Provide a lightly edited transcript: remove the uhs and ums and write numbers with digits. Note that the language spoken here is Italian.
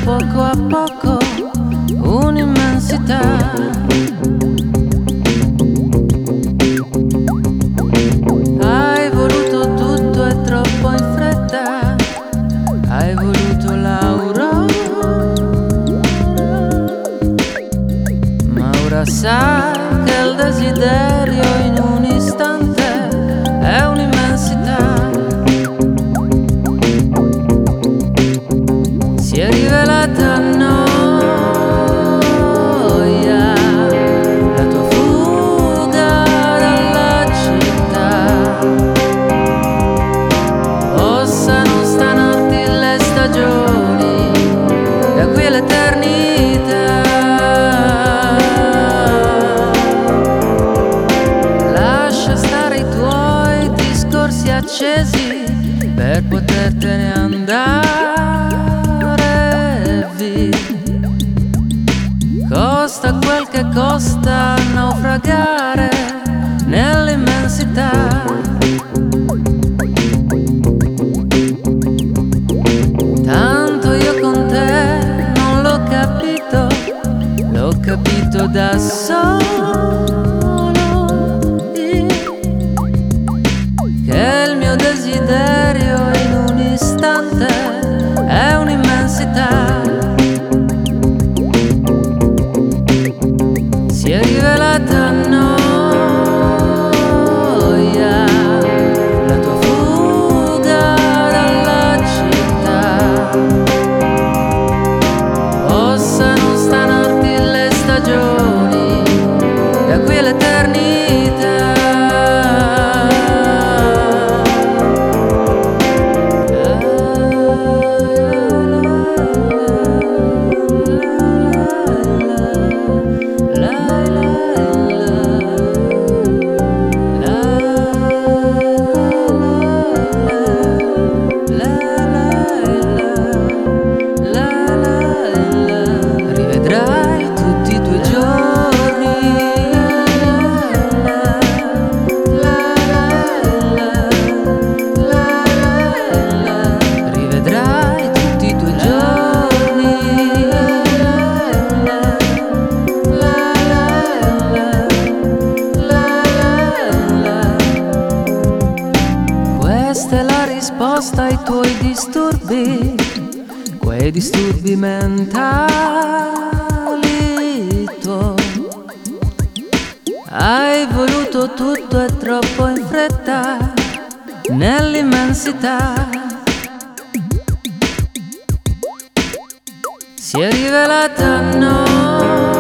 poco a poco un'immensità. Hai voluto tutto e troppo in fretta, hai voluto l'aurora, ma ora sai che il desiderio in un istante è un'immensità. Si è rivelata noia la tua fuga dalla città. Possano stanarti le stagioni, da qui all'eternità. Lascia stare i tuoi discorsi accesi per potertene andare via. Costa quel che costa naufragare nell'immensità. Tanto io con te non l'ho capito da solo io, che il mio desiderio in un istante è un'immensità. Si è rivelata noia la tua fuga dalla città. Possano stanarti le stagioni, da qui all'eternità. Rivedrai tutti i tuoi giorni, rivedrai tutti i tuoi giorni, questa è la risposta ai tuoi disturbi, quei disturbi mentali tuoi. Hai voluto tutto e troppo in fretta nell'immensità. Si è rivelata no